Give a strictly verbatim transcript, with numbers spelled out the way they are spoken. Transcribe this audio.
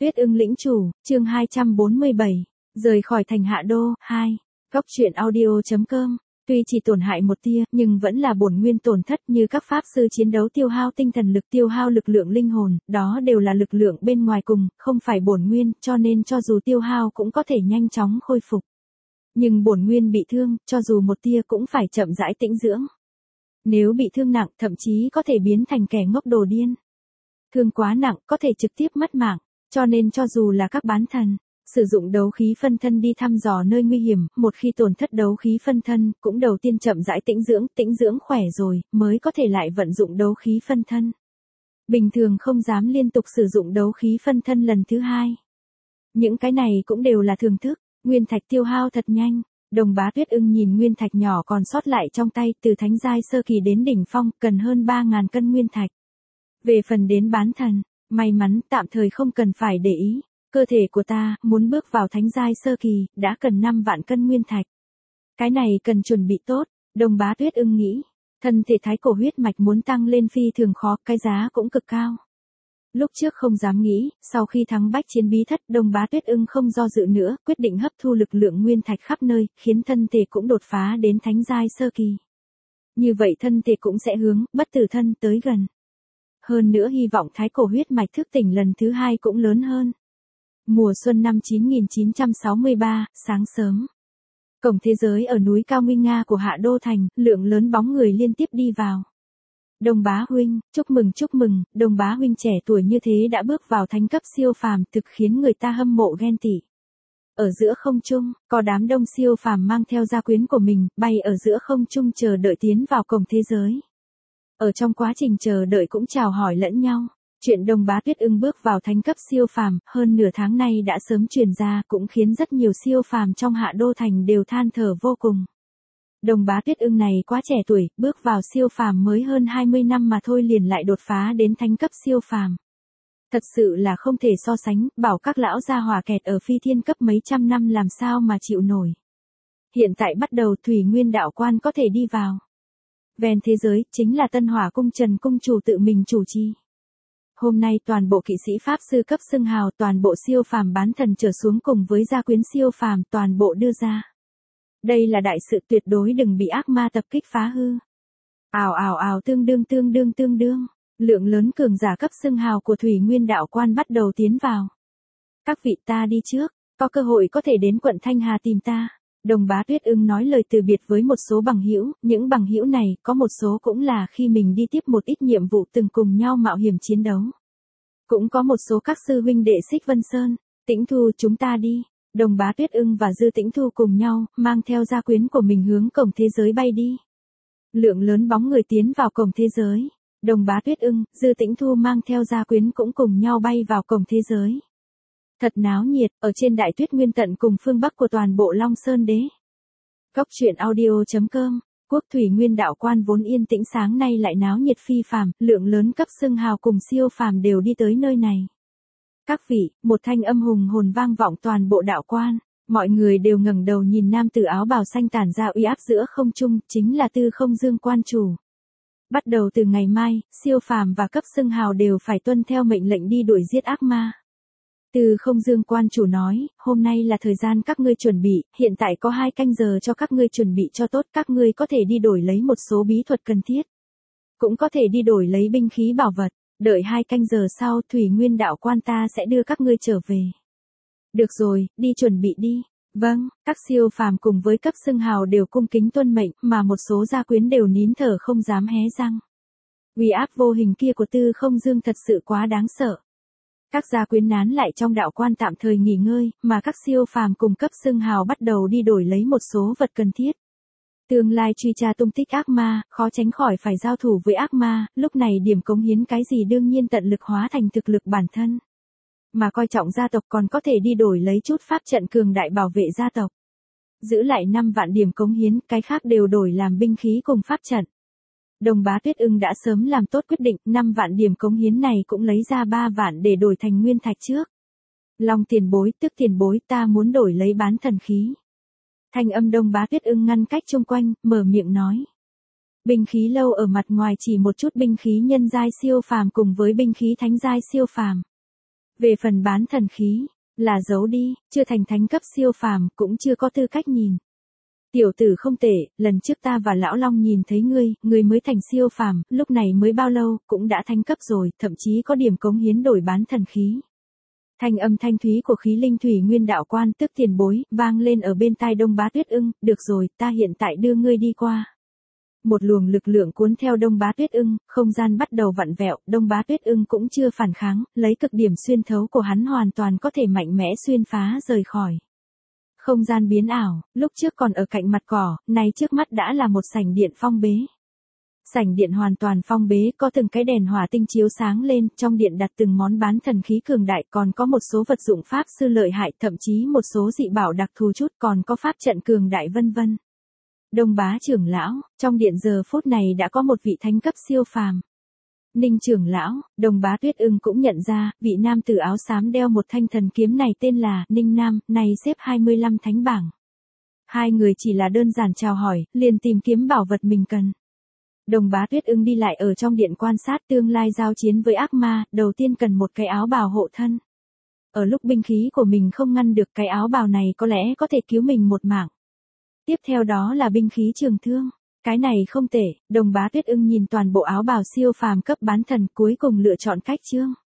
Tuyết ưng lĩnh chủ, chương hai trăm bốn mươi bảy, rời khỏi thành Hạ Đô, hai. Góc truyện audio.com. Tuy chỉ tổn hại một tia, nhưng vẫn là bổn nguyên tổn thất, như các pháp sư chiến đấu tiêu hao tinh thần lực, tiêu hao lực lượng linh hồn, đó đều là lực lượng bên ngoài cùng, không phải bổn nguyên, cho nên cho dù tiêu hao cũng có thể nhanh chóng khôi phục. Nhưng bổn nguyên bị thương, cho dù một tia cũng phải chậm rãi tĩnh dưỡng. Nếu bị thương nặng, thậm chí có thể biến thành kẻ ngốc đồ điên. Thương quá nặng, có thể trực tiếp mất mạng, cho nên cho dù là các bán thần, sử dụng đấu khí phân thân đi thăm dò nơi nguy hiểm, một khi tổn thất đấu khí phân thân, cũng đầu tiên chậm rãi tĩnh dưỡng, tĩnh dưỡng khỏe rồi, mới có thể lại vận dụng đấu khí phân thân. Bình thường không dám liên tục sử dụng đấu khí phân thân lần thứ hai. Những cái này cũng đều là thường thức, nguyên thạch tiêu hao thật nhanh. Đồng Bá Tuyết ưng nhìn nguyên thạch nhỏ còn sót lại trong tay, từ thánh giai sơ kỳ đến đỉnh phong, cần hơn ba ngàn cân nguyên thạch. Về phần đến bán thần, may mắn tạm thời không cần phải để ý. Cơ thể của ta, muốn bước vào thánh giai sơ kỳ, đã cần năm vạn cân nguyên thạch. Cái này cần chuẩn bị tốt, Đồng Bá Tuyết ưng nghĩ. Thân thể thái cổ huyết mạch muốn tăng lên phi thường khó, cái giá cũng cực cao. Lúc trước không dám nghĩ, sau khi thắng bách chiến bí thất, Đồng Bá Tuyết ưng không do dự nữa, quyết định hấp thu lực lượng nguyên thạch khắp nơi, khiến thân thể cũng đột phá đến thánh giai sơ kỳ. Như vậy thân thể cũng sẽ hướng, bất tử thân tới gần. Hơn nữa hy vọng thái cổ huyết mạch thức tỉnh lần thứ hai cũng lớn hơn. Mùa xuân năm chín nghìn chín trăm sáu mươi ba, sáng sớm. Cổng thế giới ở núi cao nguy nga của Hạ Đô Thành, lượng lớn bóng người liên tiếp đi vào. Đồng Bá huynh, chúc mừng chúc mừng, Đồng Bá huynh trẻ tuổi như thế đã bước vào thánh cấp siêu phàm, thực khiến người ta hâm mộ ghen tị. Ở giữa không trung, có đám đông siêu phàm mang theo gia quyến của mình, bay ở giữa không trung chờ đợi tiến vào cổng thế giới. Ở trong quá trình chờ đợi cũng chào hỏi lẫn nhau. Chuyện Đồng Bá Tuyết ưng bước vào thánh cấp siêu phàm, hơn nửa tháng nay đã sớm truyền ra, cũng khiến rất nhiều siêu phàm trong Hạ Đô Thành đều than thở vô cùng. Đồng Bá Tuyết ưng này quá trẻ tuổi, bước vào siêu phàm mới hơn hai mươi năm mà thôi liền lại đột phá đến thánh cấp siêu phàm. Thật sự là không thể so sánh, bảo các lão gia hỏa kẹt ở phi thiên cấp mấy trăm năm làm sao mà chịu nổi. Hiện tại bắt đầu Thủy Nguyên đạo quan có thể đi vào. Ven thế giới, chính là Tân Hỏa cung Trần cung chủ tự mình chủ trì. Hôm nay toàn bộ kỵ sĩ pháp sư cấp xưng hào, toàn bộ siêu phàm bán thần trở xuống cùng với gia quyến siêu phàm toàn bộ đưa ra. Đây là đại sự, tuyệt đối đừng bị ác ma tập kích phá hư. Ào ào ào tương đương tương đương tương đương, lượng lớn cường giả cấp xưng hào của Thủy Nguyên đạo quan bắt đầu tiến vào. Các vị ta đi trước, có cơ hội có thể đến quận Thanh Hà tìm ta. Đồng Bá Tuyết ưng nói lời từ biệt với một số bằng hữu, những bằng hữu này có một số cũng là khi mình đi tiếp một ít nhiệm vụ từng cùng nhau mạo hiểm chiến đấu. Cũng có một số các sư huynh đệ Xích Vân Sơn, Tĩnh Thu chúng ta đi. Đồng Bá Tuyết ưng và Dư Tĩnh Thu cùng nhau, mang theo gia quyến của mình hướng cổng thế giới bay đi. Lượng lớn bóng người tiến vào cổng thế giới. Đồng Bá Tuyết ưng, Dư Tĩnh Thu mang theo gia quyến cũng cùng nhau bay vào cổng thế giới. Thật náo nhiệt, ở trên đại tuyết nguyên tận cùng phương Bắc của toàn bộ Long Sơn Đế. Góc truyện audio.com. Quốc Thủy Nguyên đạo quan vốn yên tĩnh sáng nay lại náo nhiệt phi phàm, lượng lớn cấp xưng hào cùng siêu phàm đều đi tới nơi này. Các vị, một thanh âm hùng hồn vang vọng toàn bộ đạo quan, mọi người đều ngẩng đầu nhìn nam tử áo bào xanh tản ra uy áp giữa không trung, chính là Tư Không Dương quan chủ. Bắt đầu từ ngày mai, siêu phàm và cấp xưng hào đều phải tuân theo mệnh lệnh đi đuổi giết ác ma. Tư Không Dương quan chủ nói, hôm nay là thời gian các ngươi chuẩn bị, hiện tại có hai canh giờ cho các ngươi chuẩn bị cho tốt, các ngươi có thể đi đổi lấy một số bí thuật cần thiết. Cũng có thể đi đổi lấy binh khí bảo vật, đợi hai canh giờ sau Thủy Nguyên đạo quan ta sẽ đưa các ngươi trở về. Được rồi, đi chuẩn bị đi. Vâng, các siêu phàm cùng với cấp xưng hào đều cung kính tuân mệnh, mà một số gia quyến đều nín thở không dám hé răng. Uy áp vô hình kia của Tư Không Dương thật sự quá đáng sợ. Các gia quyến nán lại trong đạo quan tạm thời nghỉ ngơi, mà các siêu phàm cùng cấp xưng hào bắt đầu đi đổi lấy một số vật cần thiết. Tương lai truy tra tung tích ác ma, khó tránh khỏi phải giao thủ với ác ma, lúc này điểm cống hiến cái gì đương nhiên tận lực hóa thành thực lực bản thân. Mà coi trọng gia tộc còn có thể đi đổi lấy chút pháp trận cường đại bảo vệ gia tộc. Giữ lại năm vạn điểm cống hiến, cái khác đều đổi làm binh khí cùng pháp trận. Đồng Bá Tuyết ưng đã sớm làm tốt quyết định, năm vạn điểm cống hiến này cũng lấy ra ba vạn để đổi thành nguyên thạch trước. Long tiền bối, tức tiền bối, ta muốn đổi lấy bán thần khí. Thanh âm Đồng Bá Tuyết ưng ngăn cách chung quanh, mở miệng nói. Binh khí lâu ở mặt ngoài chỉ một chút binh khí nhân giai siêu phàm cùng với binh khí thánh giai siêu phàm. Về phần bán thần khí, là giấu đi, chưa thành thánh cấp siêu phàm, cũng chưa có tư cách nhìn. Tiểu tử không tệ, lần trước ta và lão Long nhìn thấy ngươi, ngươi mới thành siêu phàm, lúc này mới bao lâu, cũng đã thánh cấp rồi, thậm chí có điểm cống hiến đổi bán thần khí. Thanh âm thanh thúy của khí linh thủy nguyên đạo quan tức tiền bối, vang lên ở bên tai Đông Bá Tuyết Ưng, được rồi, ta hiện tại đưa ngươi đi qua. Một luồng lực lượng cuốn theo Đông Bá Tuyết Ưng, không gian bắt đầu vặn vẹo, Đông Bá Tuyết Ưng cũng chưa phản kháng, lấy cực điểm xuyên thấu của hắn hoàn toàn có thể mạnh mẽ xuyên phá rời khỏi. Không gian biến ảo, lúc trước còn ở cạnh mặt cỏ, nay trước mắt đã là một sảnh điện phong bế. Sảnh điện hoàn toàn phong bế, có từng cái đèn hỏa tinh chiếu sáng lên, trong điện đặt từng món bán thần khí cường đại, còn có một số vật dụng pháp sư lợi hại, thậm chí một số dị bảo đặc thù chút, còn có pháp trận cường đại vân vân. Đông Bá trưởng lão, trong điện giờ phút này đã có một vị thánh cấp siêu phàm. Ninh trưởng lão, Đông Bá Tuyết Ưng cũng nhận ra, vị nam tử áo xám đeo một thanh thần kiếm này tên là Ninh Nam, này xếp hai mươi lăm thánh bảng. Hai người chỉ là đơn giản chào hỏi, liền tìm kiếm bảo vật mình cần. Đông Bá Tuyết Ưng đi lại ở trong điện quan sát tương lai giao chiến với ác ma, đầu tiên cần một cái áo bào hộ thân. Ở lúc binh khí của mình không ngăn được cái áo bào này có lẽ có thể cứu mình một mạng. Tiếp theo đó là binh khí trường thương. Cái này không tệ, Đông Bá Tuyết Ưng nhìn toàn bộ áo bào siêu phàm cấp bán thần cuối cùng lựa chọn cách trương.